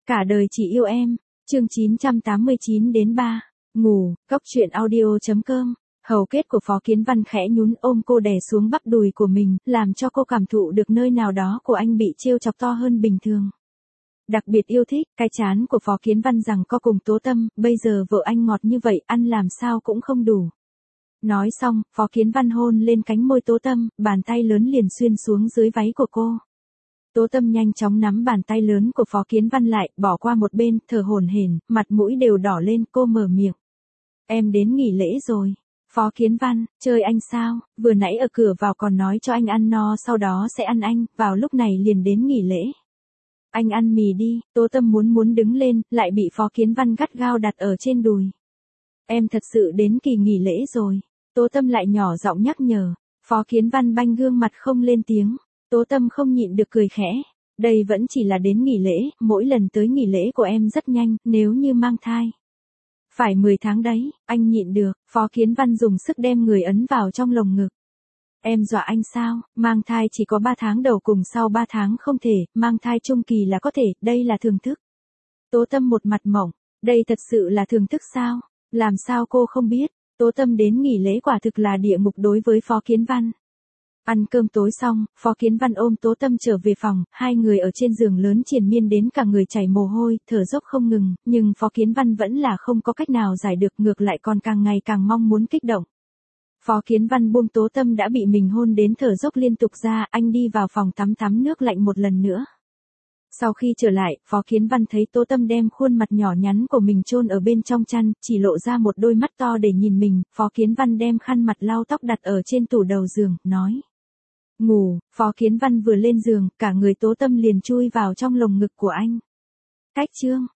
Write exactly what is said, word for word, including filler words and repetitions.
Cả đời chỉ yêu em, chương chín trăm tám mươi chín đến ba, ngủ, cốc truyện audio.com. Hầu kết của Phó Kiến Văn khẽ nhún ôm cô đè xuống bắp đùi của mình, làm cho cô cảm thụ được nơi nào đó của anh bị trêu chọc to hơn bình thường. Đặc biệt yêu thích, cái chán của Phó Kiến Văn rằng co cùng Tố Tâm, bây giờ vợ anh ngọt như vậy, ăn làm sao cũng không đủ. Nói xong, Phó Kiến Văn hôn lên cánh môi Tố Tâm, bàn tay lớn liền xuyên xuống dưới váy của cô. Tố Tâm nhanh chóng nắm bàn tay lớn của Phó Kiến Văn lại, bỏ qua một bên, thở hổn hển, mặt mũi đều đỏ lên, cô mở miệng. Em đến nghỉ lễ rồi. Phó Kiến Văn, chơi anh sao, vừa nãy ở cửa vào còn nói cho anh ăn no sau đó sẽ ăn anh, vào lúc này liền đến nghỉ lễ. Anh ăn mì đi, Tố Tâm muốn muốn đứng lên, lại bị Phó Kiến Văn gắt gao đặt ở trên đùi. Em thật sự đến kỳ nghỉ lễ rồi. Tố Tâm lại nhỏ giọng nhắc nhở. Phó Kiến Văn banh gương mặt không lên tiếng. Tố Tâm không nhịn được cười khẽ. Đây vẫn chỉ là đến nghỉ lễ, mỗi lần tới nghỉ lễ của em rất nhanh, nếu như mang thai. Phải mười tháng đấy, anh nhịn được, Phó Kiến Văn dùng sức đem người ấn vào trong lồng ngực. Em dọa anh sao, mang thai chỉ có ba tháng đầu cùng sau ba tháng không thể, mang thai trung kỳ là có thể, đây là thưởng thức. Tố Tâm một mặt mỏng, đây thật sự là thưởng thức sao, làm sao cô không biết, Tố Tâm đến nghỉ lễ quả thực là địa ngục đối với Phó Kiến Văn. Ăn cơm tối xong, Phó Kiến Văn ôm Tố Tâm trở về phòng, hai người ở trên giường lớn triền miên đến cả người chảy mồ hôi, thở dốc không ngừng, nhưng Phó Kiến Văn vẫn là không có cách nào giải được, ngược lại còn càng ngày càng mong muốn kích động. Phó Kiến Văn buông Tố Tâm đã bị mình hôn đến thở dốc liên tục ra, anh đi vào phòng tắm tắm nước lạnh một lần nữa. Sau khi trở lại, Phó Kiến Văn thấy Tố Tâm đem khuôn mặt nhỏ nhắn của mình chôn ở bên trong chăn, chỉ lộ ra một đôi mắt to để nhìn mình, Phó Kiến Văn đem khăn mặt lau tóc đặt ở trên tủ đầu giường, nói. Ngủ, Phó Kiến Văn vừa lên giường, cả người Tố Tâm liền chui vào trong lồng ngực của anh. Cách chương.